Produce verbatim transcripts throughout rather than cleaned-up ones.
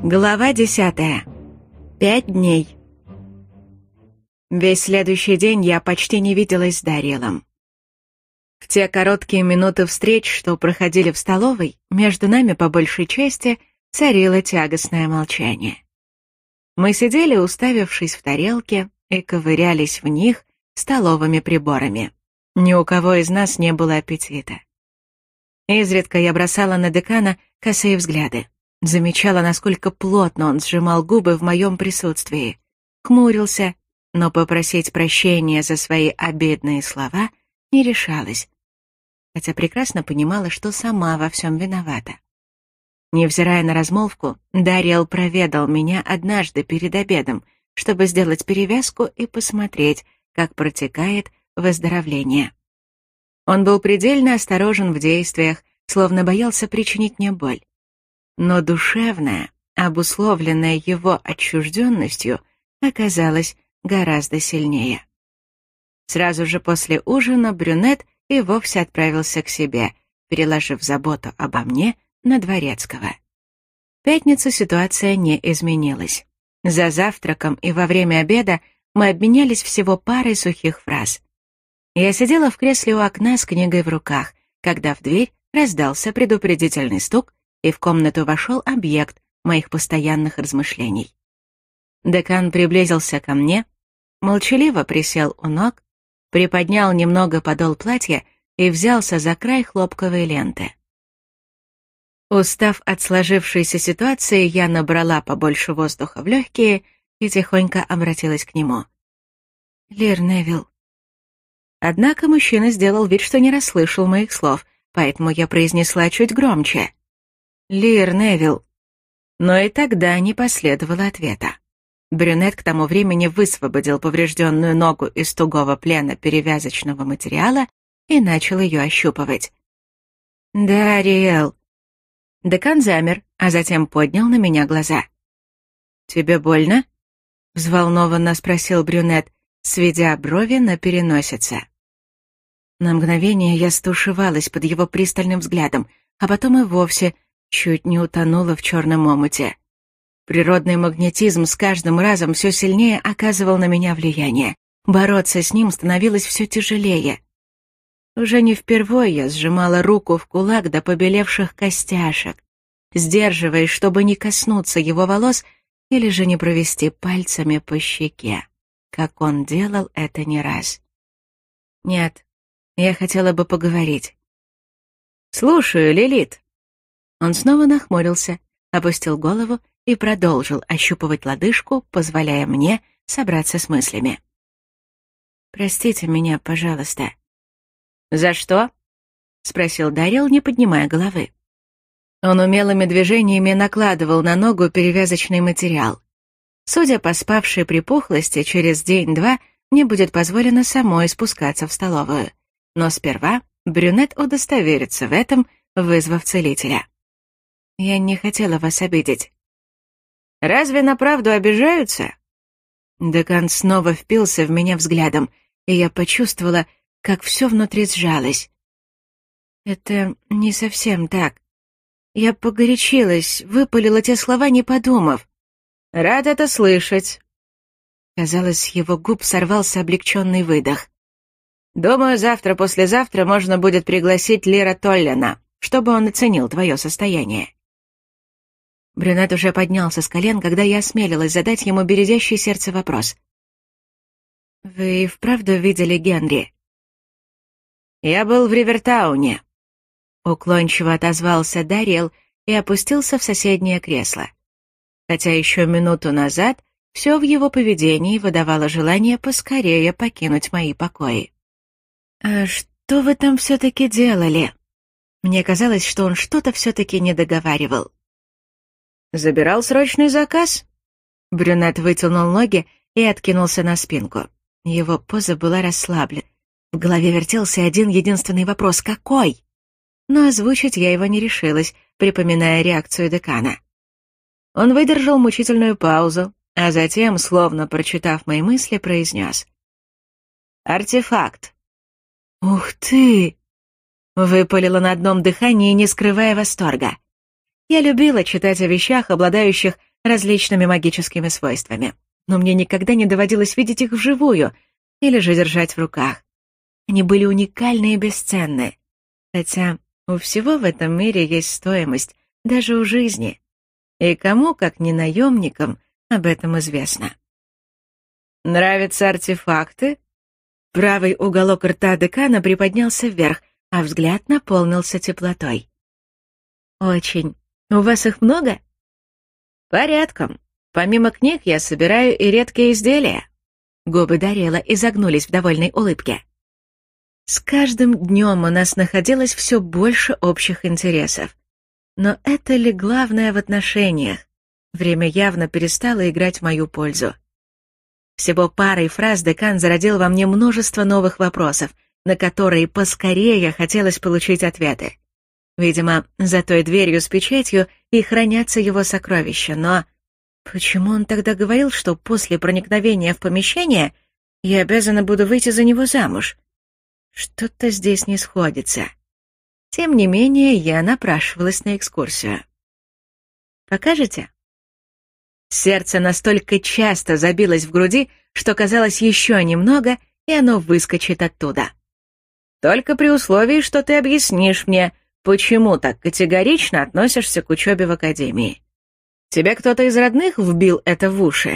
Глава десятая. Пять дней. Весь следующий день я почти не виделась с Дариэлом. В те короткие минуты встреч, что проходили в столовой, между нами по большей части царило тягостное молчание. Мы сидели, уставившись в тарелки, и ковырялись в них столовыми приборами. Ни у кого из нас не было аппетита. Изредка я бросала на декана косые взгляды. Замечала, насколько плотно он сжимал губы в моем присутствии. Хмурился, но попросить прощения за свои обидные слова не решалась, хотя прекрасно понимала, что сама во всем виновата. Невзирая на размолвку, Дариэл проведал меня однажды перед обедом, чтобы сделать перевязку и посмотреть, как протекает выздоровление. Он был предельно осторожен в действиях, словно боялся причинить мне боль. Но душевная, обусловленная его отчужденностью, оказалась гораздо сильнее. Сразу же после ужина брюнет и вовсе отправился к себе, переложив заботу обо мне на Дворецкого. В пятницу ситуация не изменилась. За завтраком и во время обеда мы обменялись всего парой сухих фраз. Я сидела в кресле у окна с книгой в руках, когда в дверь раздался предупредительный стук, и в комнату вошел объект моих постоянных размышлений. Декан приблизился ко мне, молчаливо присел у ног, приподнял немного подол платья и взялся за край хлопковой ленты. Устав от сложившейся ситуации, я набрала побольше воздуха в легкие и тихонько обратилась к нему. «Лир Невилл». Однако мужчина сделал вид, что не расслышал моих слов, поэтому я произнесла чуть громче. «Лир Невилл». Но и тогда не последовало ответа. Брюнет к тому времени высвободил поврежденную ногу из тугого плена перевязочного материала и начал ее ощупывать. «Дариэл». Декан замер, а затем поднял на меня глаза. «Тебе больно?» — взволнованно спросил брюнет, сведя брови на переносице. На мгновение я стушевалась под его пристальным взглядом, а потом и вовсе чуть не утонула в черном омуте. Природный магнетизм с каждым разом все сильнее оказывал на меня влияние. Бороться с ним становилось все тяжелее. Уже не впервой я сжимала руку в кулак до побелевших костяшек, сдерживаясь, чтобы не коснуться его волос или же не провести пальцами по щеке, как он делал это не раз. Нет, я хотела бы поговорить. «Слушаю, Лилит». Он снова нахмурился, опустил голову и продолжил ощупывать лодыжку, позволяя мне собраться с мыслями. «Простите меня, пожалуйста». «За что?» — спросил Дариэл, не поднимая головы. Он умелыми движениями накладывал на ногу перевязочный материал. Судя по спавшей припухлости, через день-два мне будет позволено самой спускаться в столовую. Но сперва брюнет удостоверится в этом, вызвав целителя. «Я не хотела вас обидеть». «Разве на правду обижаются?» Декан снова впился в меня взглядом, и я почувствовала, как все внутри сжалось. «Это не совсем так. Я погорячилась, выпалила те слова, не подумав». «Рад это слышать». Казалось, с его губ сорвался облегченный выдох. «Думаю, завтра-послезавтра можно будет пригласить Лира Толлина, чтобы он оценил твое состояние». Брюнет уже поднялся с колен, когда я осмелилась задать ему бередящий сердце вопрос. «Вы и вправду видели Генри?» «Я был в Ривертауне», — уклончиво отозвался Дариэл и опустился в соседнее кресло. Хотя еще минуту назад все в его поведении выдавало желание поскорее покинуть мои покои. «А что вы там все-таки делали?» Мне казалось, что он что-то все-таки не договаривал. «Забирал срочный заказ?» Брюнет вытянул ноги и откинулся на спинку. Его поза была расслаблена. В голове вертелся один единственный вопрос: какой? Но озвучить я его не решилась, припоминая реакцию декана. Он выдержал мучительную паузу, а затем, словно прочитав мои мысли, произнес: «Артефакт». «Ух ты!» — выпалила на одном дыхании, не скрывая восторга. Я любила читать о вещах, обладающих различными магическими свойствами, но мне никогда не доводилось видеть их вживую или же держать в руках. Они были уникальны и бесценны, хотя у всего в этом мире есть стоимость, даже у жизни. И кому, как не наемникам, об этом известно. «Нравятся артефакты?» Правый уголок рта декана приподнялся вверх, а взгляд наполнился теплотой. «Очень. У вас их много?» «Порядком. Помимо книг я собираю и редкие изделия». Губы Дариэла изогнулись в довольной улыбке. С каждым днем у нас находилось все больше общих интересов. Но это ли главное в отношениях? Время явно перестало играть в мою пользу. Всего парой фраз декан зародил во мне множество новых вопросов, на которые поскорее хотелось получить ответы. Видимо, за той дверью с печатью и хранятся его сокровища, но... Почему он тогда говорил, что после проникновения в помещение я обязана буду выйти за него замуж? Что-то здесь не сходится. Тем не менее, я напрашивалась на экскурсию. «Покажете?» Сердце настолько часто забилось в груди, что казалось еще немного, и оно выскочит оттуда. «Только при условии, что ты объяснишь мне, почему так категорично относишься к учебе в академии. Тебе кто-то из родных вбил это в уши?»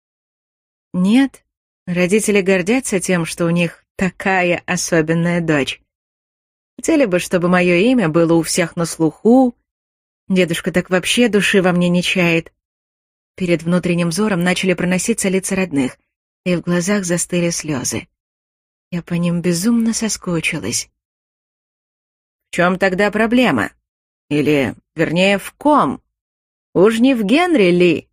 «Нет, родители гордятся тем, что у них такая особенная дочь. Хотели бы, чтобы мое имя было у всех на слуху. Дедушка так вообще души во мне не чает». Перед внутренним взором начали проноситься лица родных, и в глазах застыли слезы. Я по ним безумно соскучилась. «В чем тогда проблема? Или, вернее, в ком? Уж не в Генри ли?»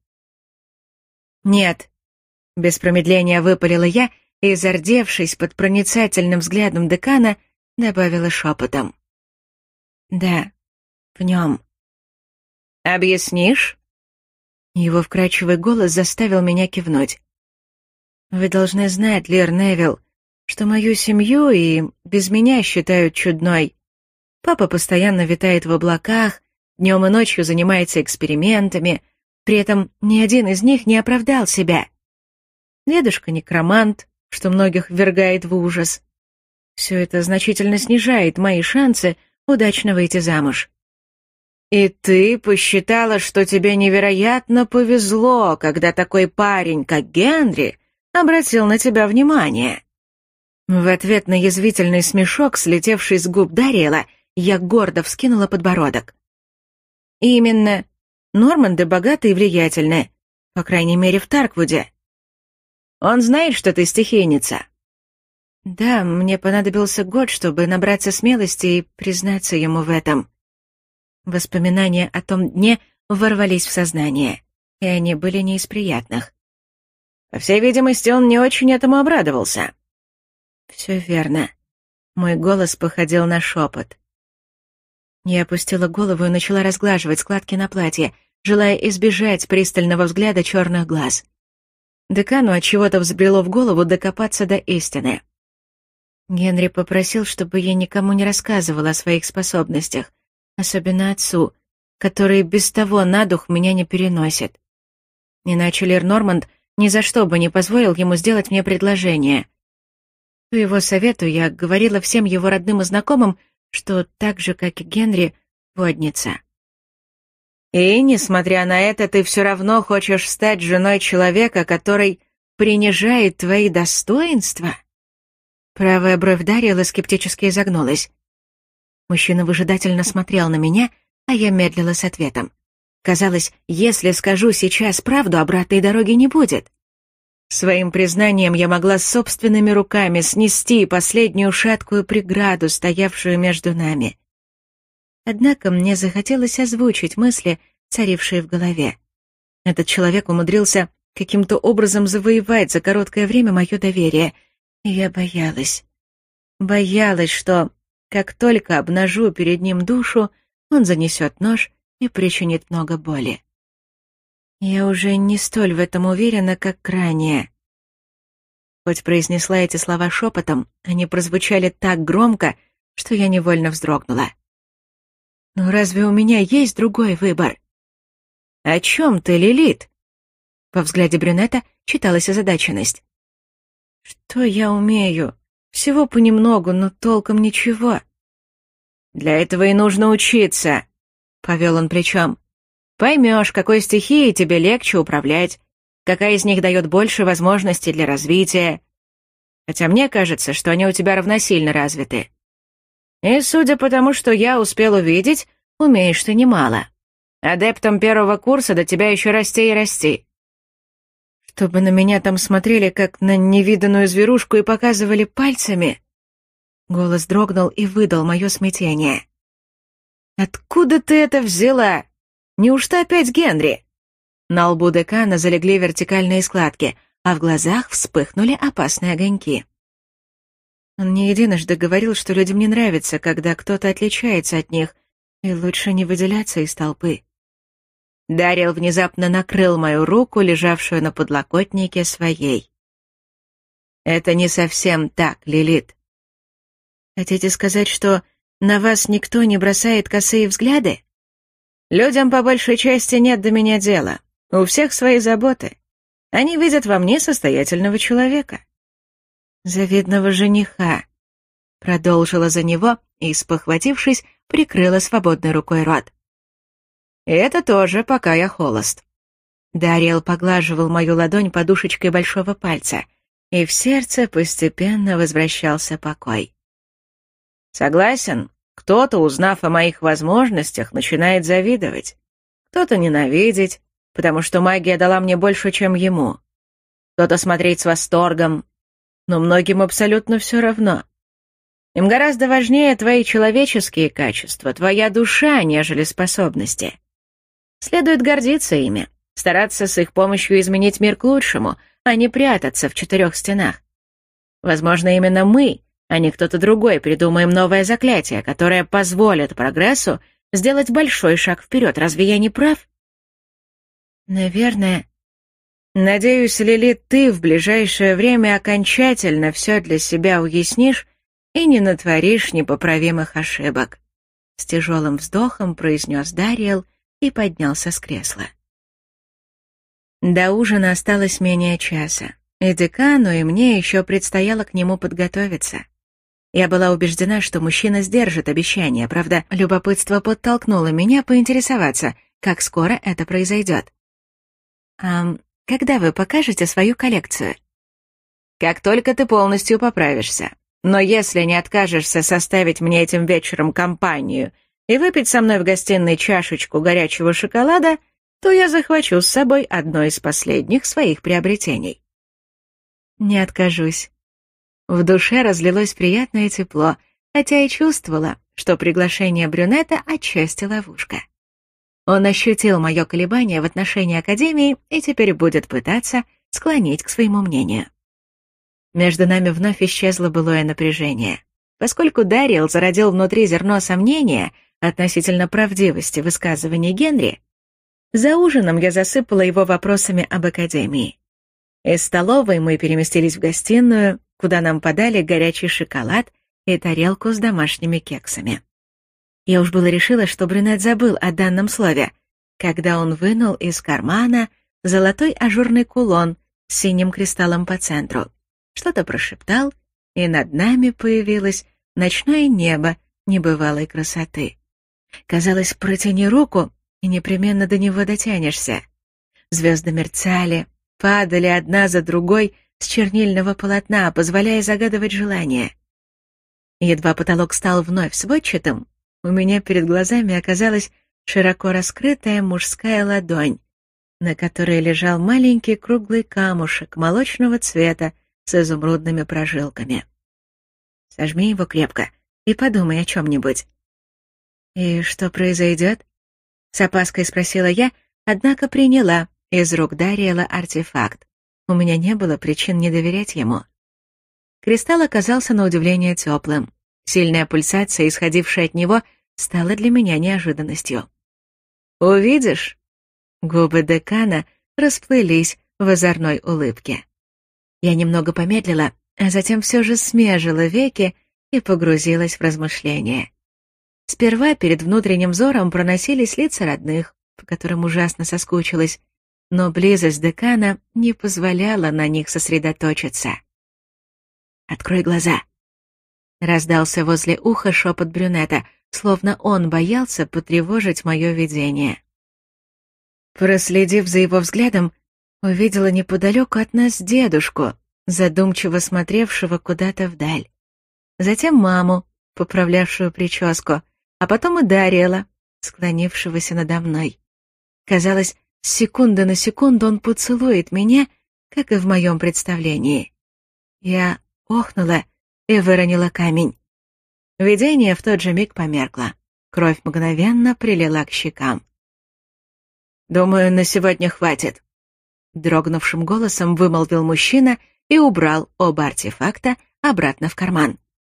«Нет», — без промедления выпалила я и, зардевшись под проницательным взглядом декана, добавила шепотом. «Да, в нем». «Объяснишь?» Его вкрадчивый голос заставил меня кивнуть. «Вы должны знать, Лир Невилл, что мою семью и без меня считают чудной. Папа постоянно витает в облаках, днем и ночью занимается экспериментами, при этом ни один из них не оправдал себя. Дедушка некромант, что многих ввергает в ужас. Все это значительно снижает мои шансы удачно выйти замуж. И ты посчитала, что тебе невероятно повезло, когда такой парень, как Генри, обратил на тебя внимание». В ответ на язвительный смешок, слетевший с губ Дариэла, я гордо вскинула подбородок. «Именно. Норманды богаты и влиятельны, по крайней мере, в Тарквуде. Он знает, что ты стихийница?» «Да, мне понадобился год, чтобы набраться смелости и признаться ему в этом». Воспоминания о том дне ворвались в сознание, и они были не из приятных. По всей видимости, он не очень этому обрадовался. «Все верно». Мой голос походил на шепот. Я опустила голову и начала разглаживать складки на платье, желая избежать пристального взгляда черных глаз. Декану отчего-то взбрело в голову докопаться до истины. Генри попросил, чтобы я никому не рассказывала о своих способностях, особенно отцу, который без того на дух меня не переносит. Иначе Лир Норманд ни за что бы не позволил ему сделать мне предложение. По его совету я говорила всем его родным и знакомым, что так же, как и Генри, водница. «И, несмотря на это, ты все равно хочешь стать женой человека, который принижает твои достоинства?» Правая бровь Дариэла скептически изогнулась. Мужчина выжидательно смотрел на меня, а я медлила с ответом. Казалось, если скажу сейчас правду, обратной дороги не будет. Своим признанием я могла собственными руками снести последнюю шаткую преграду, стоявшую между нами. Однако мне захотелось озвучить мысли, царившие в голове. Этот человек умудрился каким-то образом завоевать за короткое время мое доверие, и я боялась. Боялась, что, как только обнажу перед ним душу, он занесет нож и причинит много боли. Я уже не столь в этом уверена, как ранее. Хоть произнесла эти слова шепотом, они прозвучали так громко, что я невольно вздрогнула. Но разве у меня есть другой выбор? «О чем ты, Лилит?» Во взгляде брюнета читалась озадаченность. «Что я умею? Всего понемногу, но толком ничего». «Для этого и нужно учиться», — повел он плечом. «Поймешь, какой стихией тебе легче управлять, какая из них дает больше возможностей для развития. Хотя мне кажется, что они у тебя равносильно развиты. И судя по тому, что я успел увидеть, умеешь ты немало. Адептом первого курса до тебя еще расти и расти». «Чтобы на меня там смотрели, как на невиданную зверушку, и показывали пальцами?» Голос дрогнул и выдал мое смятение. «Откуда ты это взяла? Неужто опять Генри?» На лбу декана залегли вертикальные складки, а в глазах вспыхнули опасные огоньки. Он не единожды говорил, что людям не нравится, когда кто-то отличается от них, и лучше не выделяться из толпы. Дариэл внезапно накрыл мою руку, лежавшую на подлокотнике, своей. «Это не совсем так, Лилит. Хотите сказать, что на вас никто не бросает косые взгляды? Людям по большей части нет до меня дела. У всех свои заботы. Они видят во мне состоятельного человека». «Завидного жениха», — продолжила за него и, спохватившись, прикрыла свободной рукой рот. «И это тоже, пока я холост». Дариэл поглаживал мою ладонь подушечкой большого пальца, и в сердце постепенно возвращался покой. «Согласен, кто-то, узнав о моих возможностях, начинает завидовать, кто-то ненавидеть, потому что магия дала мне больше, чем ему, кто-то смотреть с восторгом, но многим абсолютно все равно. Им гораздо важнее твои человеческие качества, твоя душа, нежели способности. Следует гордиться ими, стараться с их помощью изменить мир к лучшему, а не прятаться в четырех стенах. Возможно, именно мы, а не кто-то другой, придумаем новое заклятие, которое позволит прогрессу сделать большой шаг вперед. Разве я не прав?» «Наверное. Надеюсь, Лилит, ты в ближайшее время окончательно все для себя уяснишь и не натворишь непоправимых ошибок», — с тяжелым вздохом произнес Дариэл и поднялся с кресла. До ужина осталось менее часа, и декану, и мне еще предстояло к нему подготовиться. Я была убеждена, что мужчина сдержит обещание, правда, любопытство подтолкнуло меня поинтересоваться, как скоро это произойдет. «А когда вы покажете свою коллекцию?» «Как только ты полностью поправишься. Но если не откажешься составить мне этим вечером компанию и выпить со мной в гостиной чашечку горячего шоколада, то я захвачу с собой одно из последних своих приобретений». «Не откажусь». В душе разлилось приятное тепло, хотя и чувствовала, что приглашение брюнета отчасти ловушка. Он ощутил мое колебание в отношении Академии и теперь будет пытаться склонить к своему мнению. Между нами вновь исчезло былое напряжение. Поскольку Дариэл зародил внутри зерно сомнения относительно правдивости высказываний Генри, за ужином я засыпала его вопросами об Академии. Из столовой мы переместились в гостиную, куда нам подали горячий шоколад и тарелку с домашними кексами. Я уж было решила, что брюнет забыл о данном слове, когда он вынул из кармана золотой ажурный кулон с синим кристаллом по центру, что-то прошептал, и над нами появилось ночное небо небывалой красоты. Казалось, протяни руку, и непременно до него дотянешься. Звезды мерцали, падали одна за другой с чернильного полотна, позволяя загадывать желания. Едва потолок стал вновь сводчатым, у меня перед глазами оказалась широко раскрытая мужская ладонь, на которой лежал маленький круглый камушек молочного цвета с изумрудными прожилками. «Сожми его крепко и подумай о чем-нибудь». «И что произойдет?» — с опаской спросила я, однако приняла из рук Дариэла артефакт. У меня не было причин не доверять ему. Кристалл оказался на удивление теплым. Сильная пульсация, исходившая от него, стала для меня неожиданностью. «Увидишь?» Губы декана расплылись в озорной улыбке. Я немного помедлила, а затем все же смежила веки и погрузилась в размышления. Сперва перед внутренним взором проносились лица родных, по которым ужасно соскучилась, но близость декана не позволяла на них сосредоточиться. «Открой глаза», — раздался возле уха шепот брюнета, словно он боялся потревожить мое видение. Проследив за его взглядом, увидела неподалеку от нас дедушку, задумчиво смотревшего куда-то вдаль. Затем маму, поправлявшую прическу, а потом и Дариэла, склонившегося надо мной. Казалось, с секунды на секунду он поцелует меня, как и в моем представлении. Я охнула и выронила камень. Видение в тот же миг померкло. Кровь мгновенно прилила к щекам. «Думаю, на сегодня хватит», — дрогнувшим голосом вымолвил мужчина и убрал оба артефакта обратно в карман.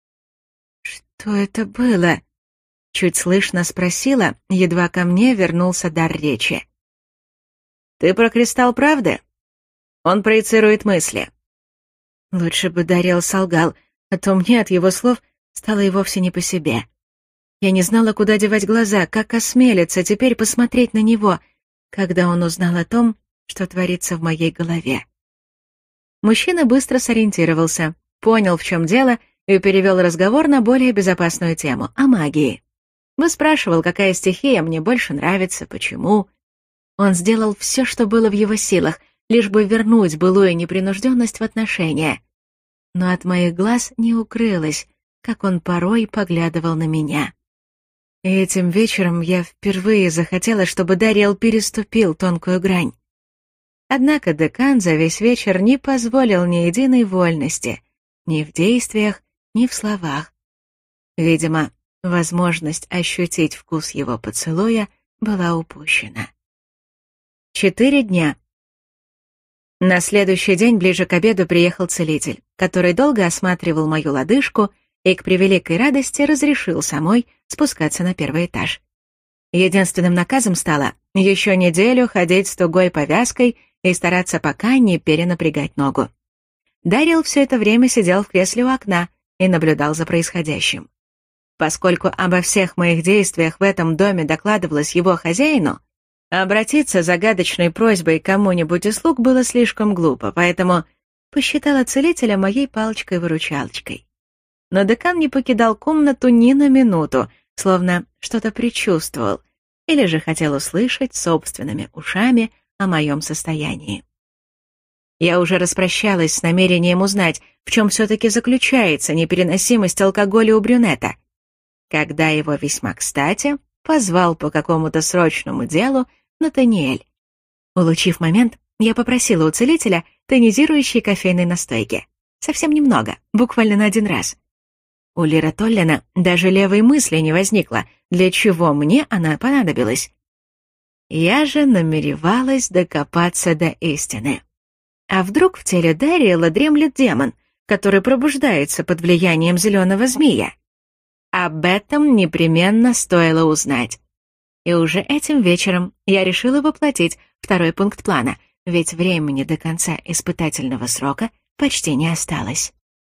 «Что это было?» — чуть слышно спросила, едва ко мне вернулся дар речи. «Ты про кристалл правды? Он проецирует мысли». Лучше бы Дариэл солгал, а то мне от его слов стало и вовсе не по себе. Я не знала, куда девать глаза, как осмелиться теперь посмотреть на него, когда он узнал о том, что творится в моей голове. Мужчина быстро сориентировался, понял, в чем дело, и перевел разговор на более безопасную тему — о магии. Выспрашивал, какая стихия мне больше нравится, почему. Он сделал все, что было в его силах, лишь бы вернуть былую непринужденность в отношения. Но от моих глаз не укрылось, как он порой поглядывал на меня. И этим вечером я впервые захотела, чтобы Дариэл переступил тонкую грань. Однако декан за весь вечер не позволил ни единой вольности, ни в действиях, ни в словах. Видимо, возможность ощутить вкус его поцелуя была упущена. Четыре дня. На следующий день ближе к обеду приехал целитель, который долго осматривал мою лодыжку и к превеликой радости разрешил самой спускаться на первый этаж. Единственным наказом стало еще неделю ходить с тугой повязкой и стараться пока не перенапрягать ногу. Дариэл все это время сидел в кресле у окна и наблюдал за происходящим. Поскольку обо всех моих действиях в этом доме докладывалось его хозяину, обратиться с загадочной просьбой к кому-нибудь из слуг было слишком глупо, поэтому посчитала целителя моей палочкой-выручалочкой. Но декан не покидал комнату ни на минуту, словно что-то предчувствовал, или же хотел услышать собственными ушами о моем состоянии. Я уже распрощалась с намерением узнать, в чем все-таки заключается непереносимость алкоголя у брюнета, когда его весьма кстати позвал по какому-то срочному делу Натаниэль. Улучив момент, я попросила у целителя тонизирующей кофейной настойки. Совсем немного, буквально на один раз. У Лира Толлина даже левой мысли не возникло, для чего мне она понадобилась. Я же намеревалась докопаться до истины. А вдруг в теле Дариэла дремлет демон, который пробуждается под влиянием зеленого змея? Об этом непременно стоило узнать. И уже этим вечером я решила воплотить второй пункт плана, ведь времени до конца испытательного срока почти не осталось.